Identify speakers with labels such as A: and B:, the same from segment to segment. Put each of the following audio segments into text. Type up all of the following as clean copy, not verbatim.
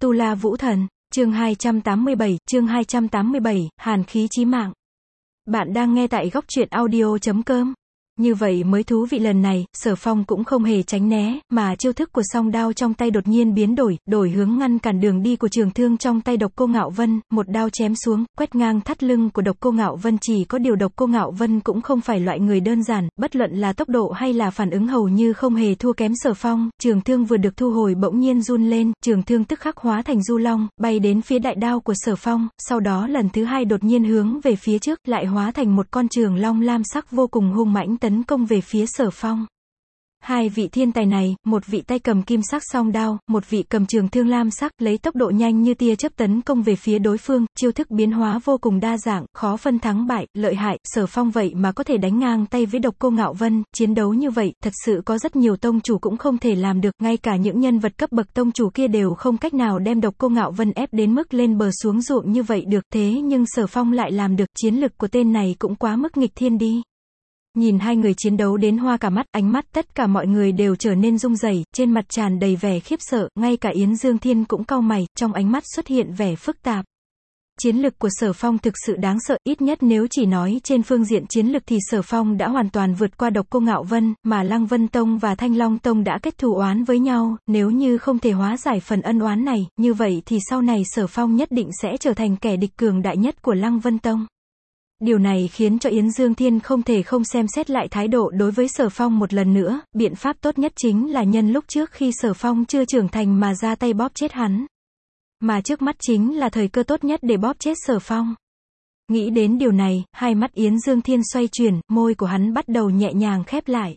A: Tu La Vũ Thần, chương 287, hàn khí chí mạng. Bạn đang nghe tại góc truyện audio.com. Như vậy mới thú vị. Lần này, Sở Phong cũng không hề tránh né, mà chiêu thức của song đao trong tay đột nhiên biến đổi hướng ngăn cản đường đi của trường thương trong tay Độc Cô Ngạo Vân, một đao chém xuống, quét ngang thắt lưng của Độc Cô Ngạo Vân. Chỉ có điều Độc Cô Ngạo Vân cũng không phải loại người đơn giản, bất luận là tốc độ hay là phản ứng hầu như không hề thua kém Sở Phong. Trường thương vừa được thu hồi bỗng nhiên run lên, trường thương tức khắc hóa thành du long, bay đến phía đại đao của Sở Phong, sau đó lần thứ hai đột nhiên hướng về phía trước, lại hóa thành một con trường long lam sắc vô cùng hung mãnh tấn công về phía Sở Phong. Hai vị thiên tài này, một vị tay cầm kim sắc song đao, một vị cầm trường thương lam sắc, lấy tốc độ nhanh như tia chớp tấn công về phía đối phương, chiêu thức biến hóa vô cùng đa dạng, khó phân thắng bại, lợi hại. Sở Phong vậy mà có thể đánh ngang tay với Độc Cô Ngạo Vân, chiến đấu như vậy, thật sự có rất nhiều tông chủ cũng không thể làm được, ngay cả những nhân vật cấp bậc tông chủ kia đều không cách nào đem Độc Cô Ngạo Vân ép đến mức lên bờ xuống ruộng như vậy được, thế nhưng Sở Phong lại làm được, chiến lực của tên này cũng quá mức nghịch thiên đi. Nhìn hai người chiến đấu đến hoa cả mắt, ánh mắt tất cả mọi người đều trở nên rung rẩy, trên mặt tràn đầy vẻ khiếp sợ, ngay cả Yến Dương Thiên cũng cau mày, trong ánh mắt xuất hiện vẻ phức tạp. Chiến lực của Sở Phong thực sự đáng sợ, ít nhất nếu chỉ nói trên phương diện chiến lực thì Sở Phong đã hoàn toàn vượt qua Độc Cô Ngạo Vân, mà Lăng Vân Tông và Thanh Long Tông đã kết thù oán với nhau, nếu như không thể hóa giải phần ân oán này, như vậy thì sau này Sở Phong nhất định sẽ trở thành kẻ địch cường đại nhất của Lăng Vân Tông. Điều này khiến cho Yến Dương Thiên không thể không xem xét lại thái độ đối với Sở Phong một lần nữa, biện pháp tốt nhất chính là nhân lúc trước khi Sở Phong chưa trưởng thành mà ra tay bóp chết hắn. Mà trước mắt chính là thời cơ tốt nhất để bóp chết Sở Phong. Nghĩ đến điều này, hai mắt Yến Dương Thiên xoay chuyển, môi của hắn bắt đầu nhẹ nhàng khép lại.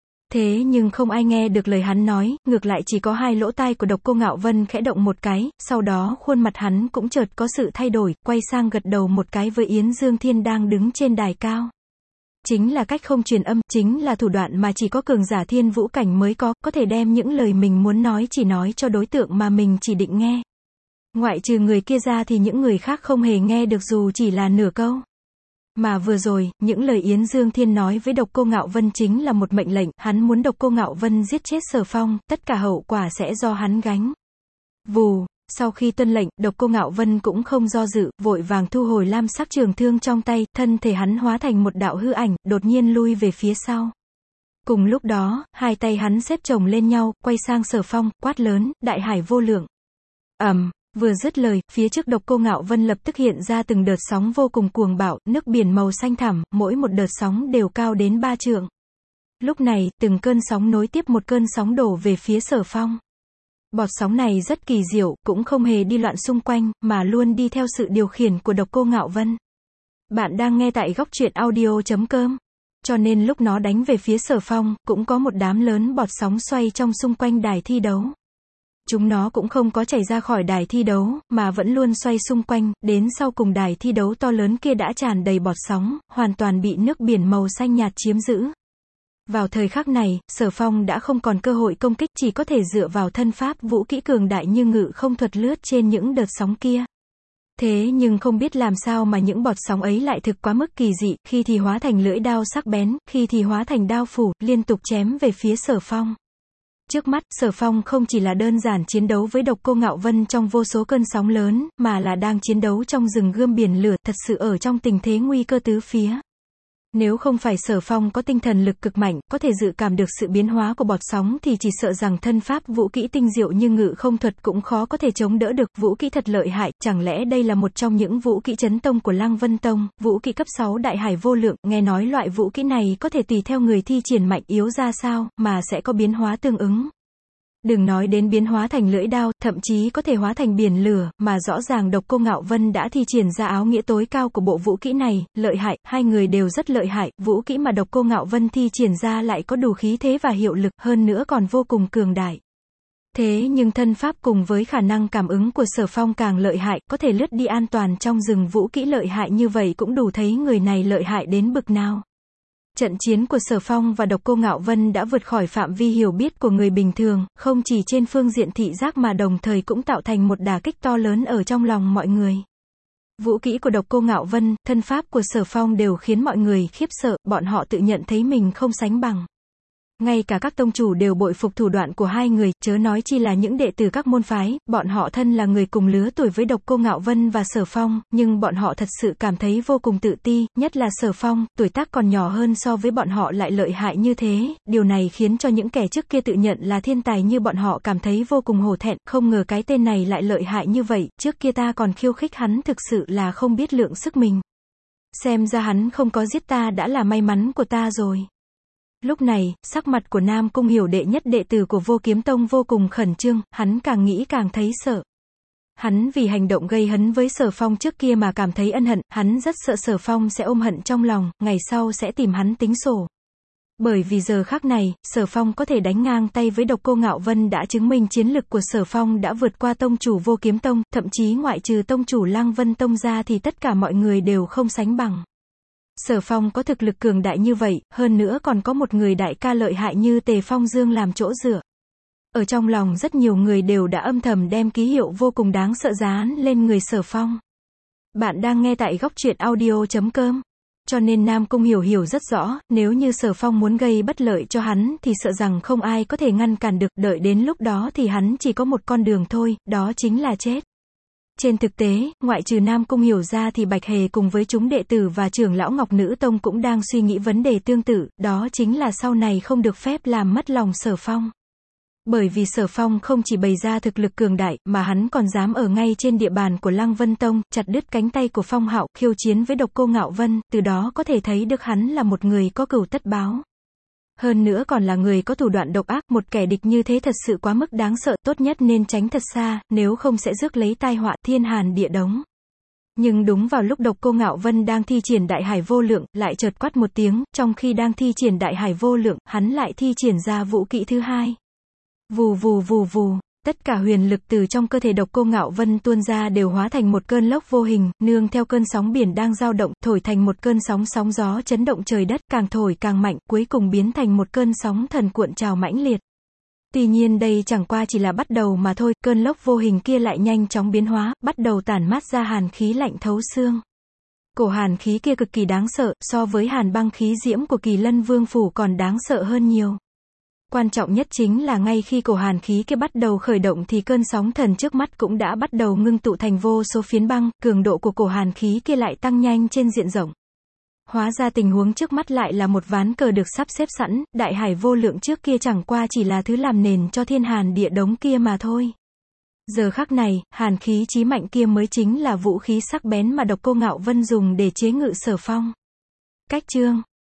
A: Thế nhưng không ai nghe được lời hắn nói, ngược lại chỉ có hai lỗ tai của Độc Cô Ngạo Vân khẽ động một cái, sau đó khuôn mặt hắn cũng chợt có sự thay đổi, quay sang gật đầu một cái với Yến Dương Thiên đang đứng trên đài cao. Chính là cách không truyền âm, chính là thủ đoạn mà chỉ có cường giả thiên vũ cảnh mới có thể đem những lời mình muốn nói chỉ nói cho đối tượng mà mình chỉ định nghe. Ngoại trừ người kia ra thì những người khác không hề nghe được dù chỉ là nửa câu. Mà vừa rồi, những lời Yến Dương Thiên nói với Độc Cô Ngạo Vân chính là một mệnh lệnh, hắn muốn Độc Cô Ngạo Vân giết chết Sở Phong, tất cả hậu quả sẽ do hắn gánh. Vù, sau khi tuân lệnh, Độc Cô Ngạo Vân cũng không do dự, vội vàng thu hồi lam sắc trường thương trong tay, thân thể hắn hóa thành một đạo hư ảnh, đột nhiên lui về phía sau. Cùng lúc đó, hai tay hắn xếp chồng lên nhau, quay sang Sở Phong, quát lớn, đại hải vô lượng. Vừa dứt lời, phía trước Độc Cô Ngạo Vân lập tức hiện ra từng đợt sóng vô cùng cuồng bạo, nước biển màu xanh thẳm, mỗi một đợt sóng đều cao đến 3 trượng. Lúc này, từng cơn sóng nối tiếp một cơn sóng đổ về phía Sở Phong. Bọt sóng này rất kỳ diệu, cũng không hề đi loạn xung quanh, mà luôn đi theo sự điều khiển của Độc Cô Ngạo Vân. Bạn đang nghe tại góc truyện audio.com. Cho nên lúc nó đánh về phía Sở Phong, cũng có một đám lớn bọt sóng xoay trong xung quanh đài thi đấu. Chúng nó cũng không có chảy ra khỏi đài thi đấu, mà vẫn luôn xoay xung quanh, đến sau cùng đài thi đấu to lớn kia đã tràn đầy bọt sóng, hoàn toàn bị nước biển màu xanh nhạt chiếm giữ. Vào thời khắc này, Sở Phong đã không còn cơ hội công kích, chỉ có thể dựa vào thân pháp vũ kỹ cường đại như ngự không thuật lướt trên những đợt sóng kia. Thế nhưng không biết làm sao mà những bọt sóng ấy lại thực quá mức kỳ dị, khi thì hóa thành lưỡi đao sắc bén, khi thì hóa thành đao phủ, liên tục chém về phía Sở Phong. Trước mắt, Sở Phong không chỉ là đơn giản chiến đấu với Độc Cô Ngạo Vân trong vô số cơn sóng lớn, mà là đang chiến đấu trong rừng gươm biển lửa, thật sự ở trong tình thế nguy cơ tứ phía. Nếu không phải Sở Phong có tinh thần lực cực mạnh, có thể dự cảm được sự biến hóa của bọt sóng thì chỉ sợ rằng thân pháp vũ kỹ tinh diệu như ngự không thuật cũng khó có thể chống đỡ được, vũ kỹ thật lợi hại, chẳng lẽ đây là một trong những vũ kỹ chấn tông của Lăng Vân Tông, vũ kỹ cấp 6 đại hải vô lượng, nghe nói loại vũ kỹ này có thể tùy theo người thi triển mạnh yếu ra sao, mà sẽ có biến hóa tương ứng. Đừng nói đến biến hóa thành lưỡi đao, thậm chí có thể hóa thành biển lửa, mà rõ ràng Độc Cô Ngạo Vân đã thi triển ra áo nghĩa tối cao của bộ vũ kỹ này, lợi hại, hai người đều rất lợi hại, vũ kỹ mà Độc Cô Ngạo Vân thi triển ra lại có đủ khí thế và hiệu lực, hơn nữa còn vô cùng cường đại. Thế nhưng thân pháp cùng với khả năng cảm ứng của Sở Phong càng lợi hại, có thể lướt đi an toàn trong rừng, vũ kỹ lợi hại như vậy cũng đủ thấy người này lợi hại đến bực nào. Trận chiến của Sở Phong và Độc Cô Ngạo Vân đã vượt khỏi phạm vi hiểu biết của người bình thường, không chỉ trên phương diện thị giác mà đồng thời cũng tạo thành một đả kích to lớn ở trong lòng mọi người. Vũ kỹ của Độc Cô Ngạo Vân, thân pháp của Sở Phong đều khiến mọi người khiếp sợ, bọn họ tự nhận thấy mình không sánh bằng. Ngay cả các tông chủ đều bội phục thủ đoạn của hai người, chớ nói chi là những đệ tử các môn phái, bọn họ thân là người cùng lứa tuổi với Độc Cô Ngạo Vân và Sở Phong, nhưng bọn họ thật sự cảm thấy vô cùng tự ti, nhất là Sở Phong, tuổi tác còn nhỏ hơn so với bọn họ lại lợi hại như thế, điều này khiến cho những kẻ trước kia tự nhận là thiên tài như bọn họ cảm thấy vô cùng hổ thẹn, không ngờ cái tên này lại lợi hại như vậy, trước kia ta còn khiêu khích hắn thực sự là không biết lượng sức mình. Xem ra hắn không có giết ta đã là may mắn của ta rồi. Lúc này, sắc mặt của Nam Cung Hiểu đệ nhất đệ tử của Vô Kiếm Tông vô cùng khẩn trương, hắn càng nghĩ càng thấy sợ. Hắn vì hành động gây hấn với Sở Phong trước kia mà cảm thấy ân hận, hắn rất sợ Sở Phong sẽ ôm hận trong lòng, ngày sau sẽ tìm hắn tính sổ. Bởi vì giờ khắc này, Sở Phong có thể đánh ngang tay với Độc Cô Ngạo Vân đã chứng minh chiến lực của Sở Phong đã vượt qua tông chủ Vô Kiếm Tông, thậm chí ngoại trừ tông chủ Lăng Vân Tông ra thì tất cả mọi người đều không sánh bằng. Sở Phong có thực lực cường đại như vậy, hơn nữa còn có một người đại ca lợi hại như Tề Phong Dương làm chỗ dựa. Ở trong lòng rất nhiều người đều đã âm thầm đem ký hiệu vô cùng đáng sợ dán lên người Sở Phong. Bạn đang nghe tại góc truyện audio.com. Cho nên Nam Cung hiểu rất rõ, nếu như Sở Phong muốn gây bất lợi cho hắn thì sợ rằng không ai có thể ngăn cản được, đợi đến lúc đó thì hắn chỉ có một con đường thôi, đó chính là chết. Trên thực tế, ngoại trừ Nam Cung Hiểu ra thì Bạch Hề cùng với chúng đệ tử và trưởng lão Ngọc Nữ Tông cũng đang suy nghĩ vấn đề tương tự, đó chính là sau này không được phép làm mất lòng Sở Phong. Bởi vì Sở Phong không chỉ bày ra thực lực cường đại, mà hắn còn dám ở ngay trên địa bàn của Lăng Vân Tông, chặt đứt cánh tay của Phong Hạo, khiêu chiến với Độc Cô Ngạo Vân, từ đó có thể thấy được hắn là một người có cừu tất báo. Hơn nữa còn là người có thủ đoạn độc ác, một kẻ địch như thế thật sự quá mức đáng sợ, tốt nhất nên tránh thật xa, nếu không sẽ rước lấy tai họa thiên hàn địa đống. Nhưng đúng vào lúc Độc Cô Ngạo Vân đang thi triển Đại Hải Vô Lượng, lại chợt quát một tiếng, trong khi đang thi triển Đại Hải Vô Lượng, hắn lại thi triển ra vũ kỹ thứ hai. Vù vù vù vù, tất cả huyền lực từ trong cơ thể Độc Cô Ngạo Vân tuôn ra đều hóa thành một cơn lốc vô hình, nương theo cơn sóng biển đang dao động, thổi thành một cơn sóng gió chấn động trời đất, càng thổi càng mạnh, cuối cùng biến thành một cơn sóng thần cuộn trào mãnh liệt. Tuy nhiên đây chẳng qua chỉ là bắt đầu mà thôi, cơn lốc vô hình kia lại nhanh chóng biến hóa, bắt đầu tản mát ra hàn khí lạnh thấu xương. Cổ hàn khí kia cực kỳ đáng sợ, so với hàn băng khí diễm của Kỳ Lân Vương phủ còn đáng sợ hơn nhiều. Quan trọng nhất chính là ngay khi cổ hàn khí kia bắt đầu khởi động thì cơn sóng thần trước mắt cũng đã bắt đầu ngưng tụ thành vô số phiến băng, cường độ của cổ hàn khí kia lại tăng nhanh trên diện rộng. Hóa ra tình huống trước mắt lại là một ván cờ được sắp xếp sẵn, Đại Hải Vô Lượng trước kia chẳng qua chỉ là thứ làm nền cho thiên hàn địa đống kia mà thôi. Giờ khắc này, hàn khí chí mạnh kia mới chính là vũ khí sắc bén mà Độc Cô Ngạo Vân dùng để chế ngự Sở Phong. Cách chương